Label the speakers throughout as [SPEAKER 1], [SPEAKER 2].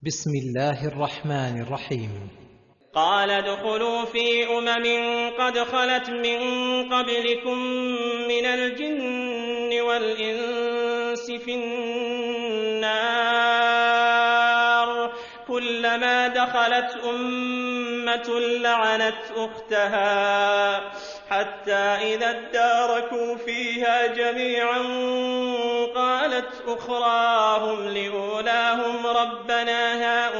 [SPEAKER 1] بسم الله الرحمن الرحيم.
[SPEAKER 2] قال ادخلوا في قد خلت من قبلكم من الجن والإنس في النار كلما دخلت أمة لعنت أختها حتى إذا اداركوا فيها جميعا قالت أخراهم لأولاهم ربنا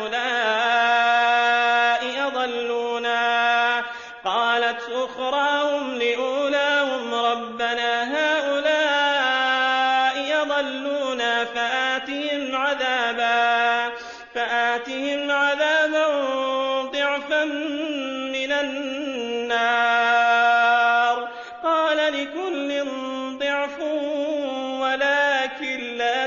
[SPEAKER 2] هؤلاء أضلونا فآتهم عذابا ضعفا من النار قال لكل ضعف ولكن لا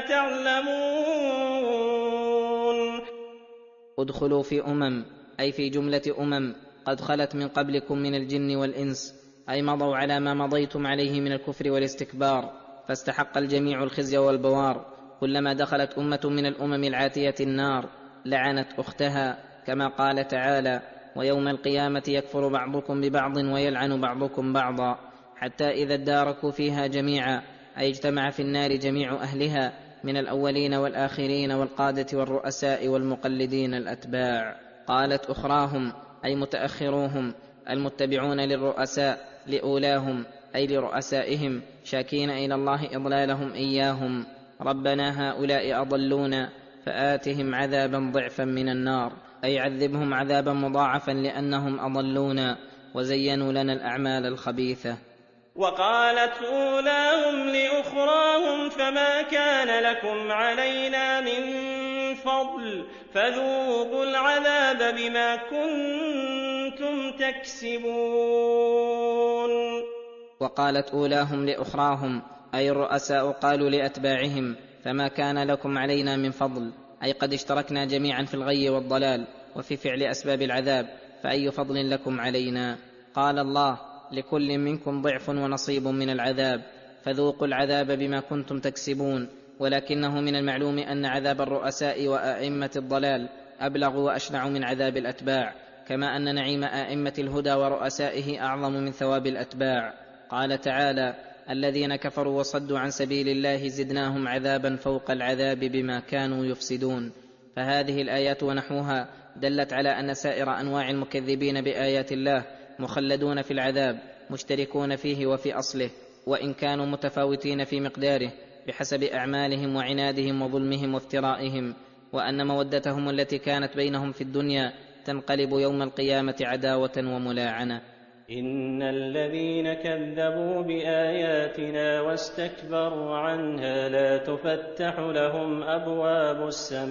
[SPEAKER 2] تعلمون.
[SPEAKER 3] ادخلوا في أي في جملة قد خلت من قبلكم من الجن والإنس، أي مضوا على ما مضيتم عليه من الكفر والاستكبار، فاستحق الجميع الخزي والبوار. كلما دخلت أمة من الأمم العاتية النار لعنت أختها، كما قال تعالى: ويوم القيامة يكفر بعضكم ببعض ويلعن بعضكم بعضا، حتى إذا اداركوا فيها جميعا، أي اجتمع في النار جميع أهلها من الأولين والآخرين والقادة والرؤساء والمقلدين الأتباع. قالت أخراهم أي متأخروهم المتبعون للرؤساء لأولاهم أي لرؤسائهم، شاكين إلى الله إضلالهم إياهم: ربنا هؤلاء أضلونا فآتهم عذابا ضعفا من النار، أي عذبهم عذابا مضاعفا لأنهم أضلونا وزينوا لنا الأعمال الخبيثة.
[SPEAKER 2] وقالت أولاهم لأخراهم فما كان لكم علينا من فضل فذوقوا العذاب بما كنتم تكسبون.
[SPEAKER 3] وقالت أولاهم لأخراهم أي الرؤساء قالوا لأتباعهم: فما كان لكم علينا من فضل، أي قد اشتركنا جميعا في الغي والضلال وفي فعل أسباب العذاب، فأي فضل لكم علينا؟ قال الله: لكل منكم ضعف ونصيب من العذاب، فذوقوا العذاب بما كنتم تكسبون. ولكنه من المعلوم أن عذاب الرؤساء وأئمة الضلال أبلغ وأشنع من عذاب الأتباع، كما أن نعيم أئمة الهدى ورؤسائه أعظم من ثواب الأتباع. قال تعالى: الذين كفروا وصدوا عن سبيل الله زدناهم عذابا فوق العذاب بما كانوا يفسدون. فهذه الآيات ونحوها دلت على أن سائر أنواع المكذبين بآيات الله مخلدون في العذاب، مشتركون فيه وفي أصله، وإن كانوا متفاوتين في مقداره بحسب أعمالهم وعنادهم وظلمهم وافترائهم، وأن مودتهم التي كانت بينهم في الدنيا تنقلب يوم القيامة عداوة وملاعنة.
[SPEAKER 2] إن الذين كذبوا بآياتنا واستكبروا عنها لا تفتح لهم أبواب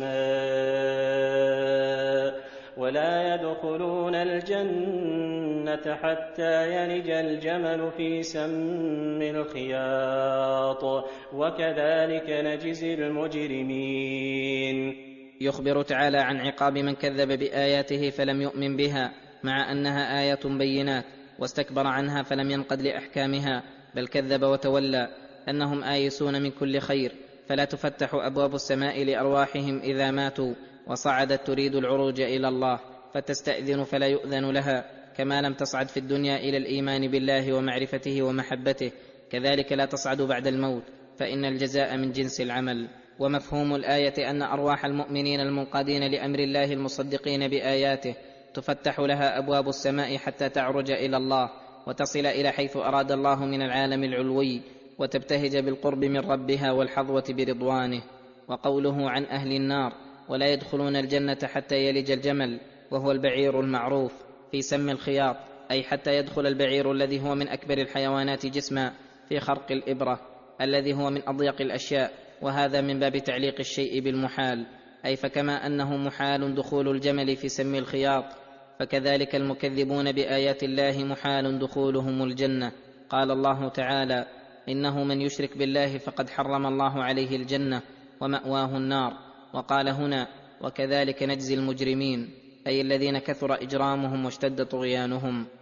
[SPEAKER 2] السماء ولا يدخلون الجنة حتى يلج الجمل في سم الخياط وكذلك نجزي المجرمين.
[SPEAKER 3] يخبر تعالى عن عقاب من كذب بآياته فلم يؤمن بها، مع أنها آيات بينات، واستكبر عنها فلم ينقد لأحكامها بل كذب وتولى، أنهم آيسون من كل خير، فلا تفتح أبواب السماء لأرواحهم إذا ماتوا وصعدت تريد العروج إلى الله، فتستأذن فلا يؤذن لها، كما لم تصعد في الدنيا إلى الإيمان بالله ومعرفته ومحبته، كذلك لا تصعد بعد الموت، فإن الجزاء من جنس العمل. ومفهوم الآية أن أرواح المؤمنين المنقادين لأمر الله المصدقين بآياته تفتح لها أبواب السماء حتى تعرج إلى الله وتصل إلى حيث أراد الله من العالم العلوي، وتبتهج بالقرب من ربها والحظوة برضوانه. وقوله عن أهل النار: ولا يدخلون الجنة حتى يلج الجمل، وهو البعير المعروف، في سم الخياط، أي حتى يدخل البعير الذي هو من أكبر الحيوانات جسما في خرق الإبرة الذي هو من أضيق الأشياء، وهذا من باب تعليق الشيء بالمحال، أي فكما أنه محال دخول الجمل في سم الخياط، فكذلك المكذبون بآيات الله محال دخولهم الجنة. قال الله تعالى: إنه من يشرك بالله فقد حرم الله عليه الجنة ومأواه النار. وقال هنا: وكذلك نجزي المجرمين، أي الذين كثر إجرامهم واشتد طغيانهم.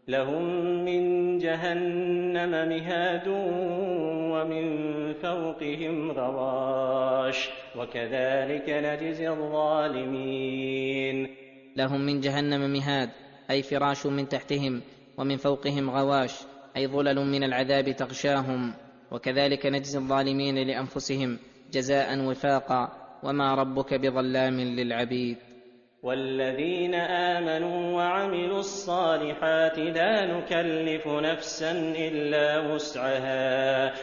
[SPEAKER 2] لهم من جهنم مهاد ومن فوقهم غواش وكذلك نجزي الظالمين.
[SPEAKER 3] لهم من جهنم مهاد أي فراش من تحتهم، ومن فوقهم غواش أي ظلل من العذاب تغشاهم، وكذلك نجزي الظالمين لأنفسهم جزاء وفاقا، وما ربك بظلام للعبيد.
[SPEAKER 2] والذين آمنوا وعملوا الصالحات لا نكلف نفسا إلا وسعها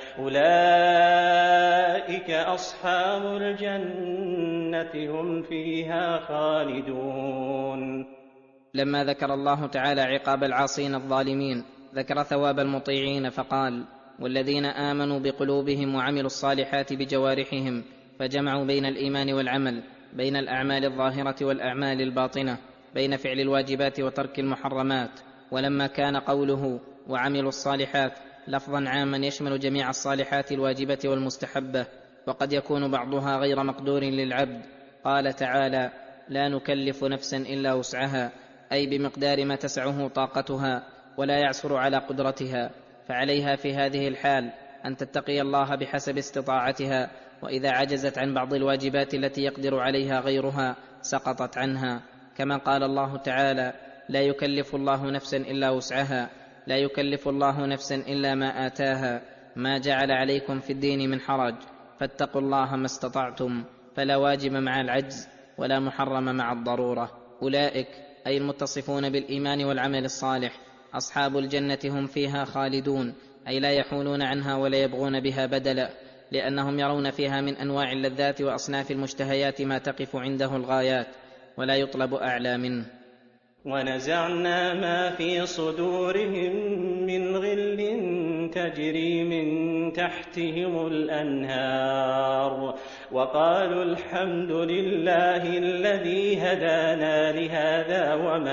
[SPEAKER 2] أولئك أصحاب الجنة هم فيها خالدون.
[SPEAKER 3] لما ذكر الله تعالى عقاب العاصين الظالمين ذكر ثواب المطيعين فقال: والذين آمنوا بقلوبهم وعملوا الصالحات بجوارحهم، فجمعوا بين الإيمان والعمل، بين الأعمال الظاهرة والأعمال الباطنة، بين فعل الواجبات وترك المحرمات. ولما كان قوله وعملوا الصالحات لفظا عاما يشمل جميع الصالحات الواجبة والمستحبة، وقد يكون بعضها غير مقدور للعبد، قال تعالى: لا نكلف نفسا إلا وسعها، أي بمقدار ما تسعه طاقتها ولا يعسر على قدرتها، فعليها في هذه الحال أن تتقي الله بحسب استطاعتها، وإذا عجزت عن بعض الواجبات التي يقدر عليها غيرها سقطت عنها، كما قال الله تعالى: لا يكلف الله نفسا إلا وسعها، لا يكلف الله نفسا إلا ما آتاها، ما جعل عليكم في الدين من حرج، فاتقوا الله ما استطعتم، فلا واجب مع العجز ولا محرم مع الضرورة. أولئك أي المتصفون بالإيمان والعمل الصالح أصحاب الجنة هم فيها خالدون، أي لا يحولون عنها ولا يبغون بها بدلا، لأنهم يرون فيها من أنواع اللذات وأصناف المشتهيات ما تقف عنده الغايات ولا يطلب أعلى منه.
[SPEAKER 2] ونزعنا ما في صدورهم من غل تجري من تحتهم الأنهار وقالوا الحمد لله الذي هدانا لهذا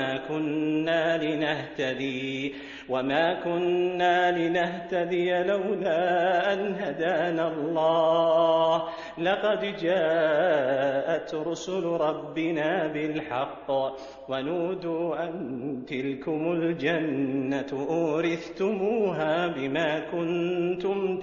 [SPEAKER 2] وما كنا لنهتدي لولا أن هدانا الله لقد جاءت رسل ربنا بالحق ونودوا أن تلكم الجنة أورثتموها بما كنتم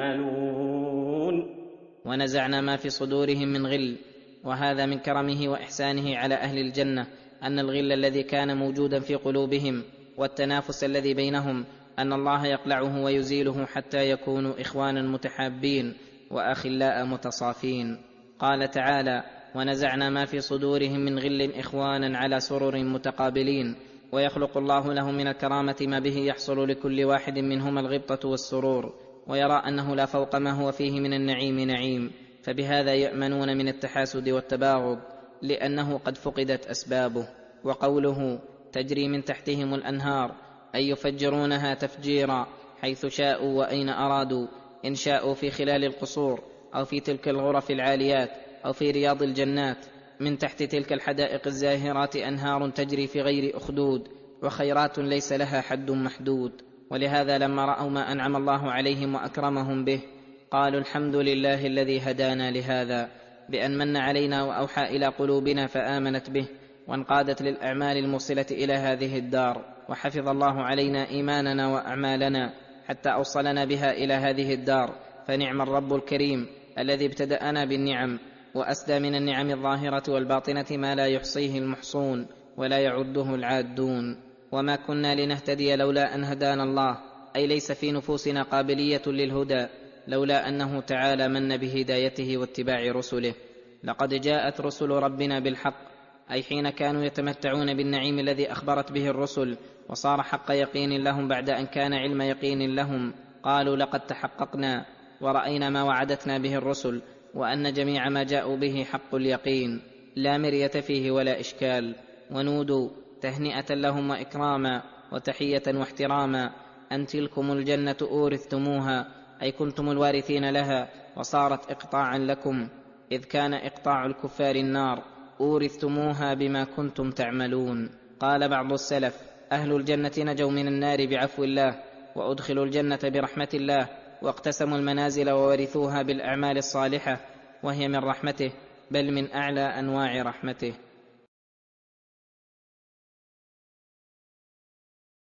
[SPEAKER 2] تعملون.
[SPEAKER 3] ونزعنا ما في صدورهم من غل، وهذا من كرمه وإحسانه على أهل الجنة، أن الغل الذي كان موجودا في قلوبهم والتنافس الذي بينهم أن الله يقلعه ويزيله حتى يكونوا إخوانا متحابين وأخلاء متصافين. قال تعالى: ونزعنا ما في صدورهم من غل إخوانا على سرر متقابلين، ويخلق الله لهم من الكرامة ما به يحصل لكل واحد منهما الغبطة والسرور، ويرى أنه لا فوق ما هو فيه من النعيم نعيم، فبهذا يأمنون من التحاسد والتباغض لأنه قد فقدت أسبابه. وقوله تجري من تحتهم الأنهار أي يفجرونها تفجيرا حيث شاءوا وأين أرادوا، إن شاءوا في خلال القصور أو في تلك الغرف العاليات أو في رياض الجنات. من تحت تلك الحدائق الزاهرات أنهار تجري في غير أخدود، وخيرات ليس لها حد محدود. ولهذا لما رأوا ما أنعم الله عليهم وأكرمهم به قالوا الحمد لله الذي هدانا لهذا، بأن من علينا وأوحى إلى قلوبنا فآمنت به وانقادت للأعمال الموصلة إلى هذه الدار، وحفظ الله علينا إيماننا وأعمالنا حتى أوصلنا بها إلى هذه الدار. فنعم الرب الكريم الذي ابتدأنا بالنعم، وأسدى من النعم الظاهرة والباطنة ما لا يحصيه المحصون ولا يعده العادون. وما كنا لنهتدي لولا أن هدانا الله، أي ليس في نفوسنا قابلية للهدى لولا أنه تعالى من بهدايته واتباع رسله. لقد جاءت رسل ربنا بالحق، أي حين كانوا يتمتعون بالنعيم الذي أخبرت به الرسل وصار حق يقين لهم بعد أن كان علم يقين لهم، قالوا لقد تحققنا ورأينا ما وعدتنا به الرسل، وأن جميع ما جاءوا به حق اليقين لا مرية فيه ولا إشكال. ونودوا تهنئة لهم وإكراما وتحية واحتراما أن تلكم الجنة أورثتموها، أي كنتم الوارثين لها وصارت إقطاعا لكم، إذ كان إقطاع الكفار النار، أورثتموها بما كنتم تعملون. قال بعض السلف: أهل الجنة نجوا من النار بعفو الله، وأدخلوا الجنة برحمة الله، واقتسموا المنازل وورثوها بالأعمال الصالحة، وهي من رحمته، بل من أعلى أنواع رحمته.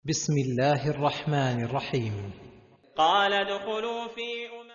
[SPEAKER 1] بسم الله الرحمن الرحيم.
[SPEAKER 2] قال ادخلوا في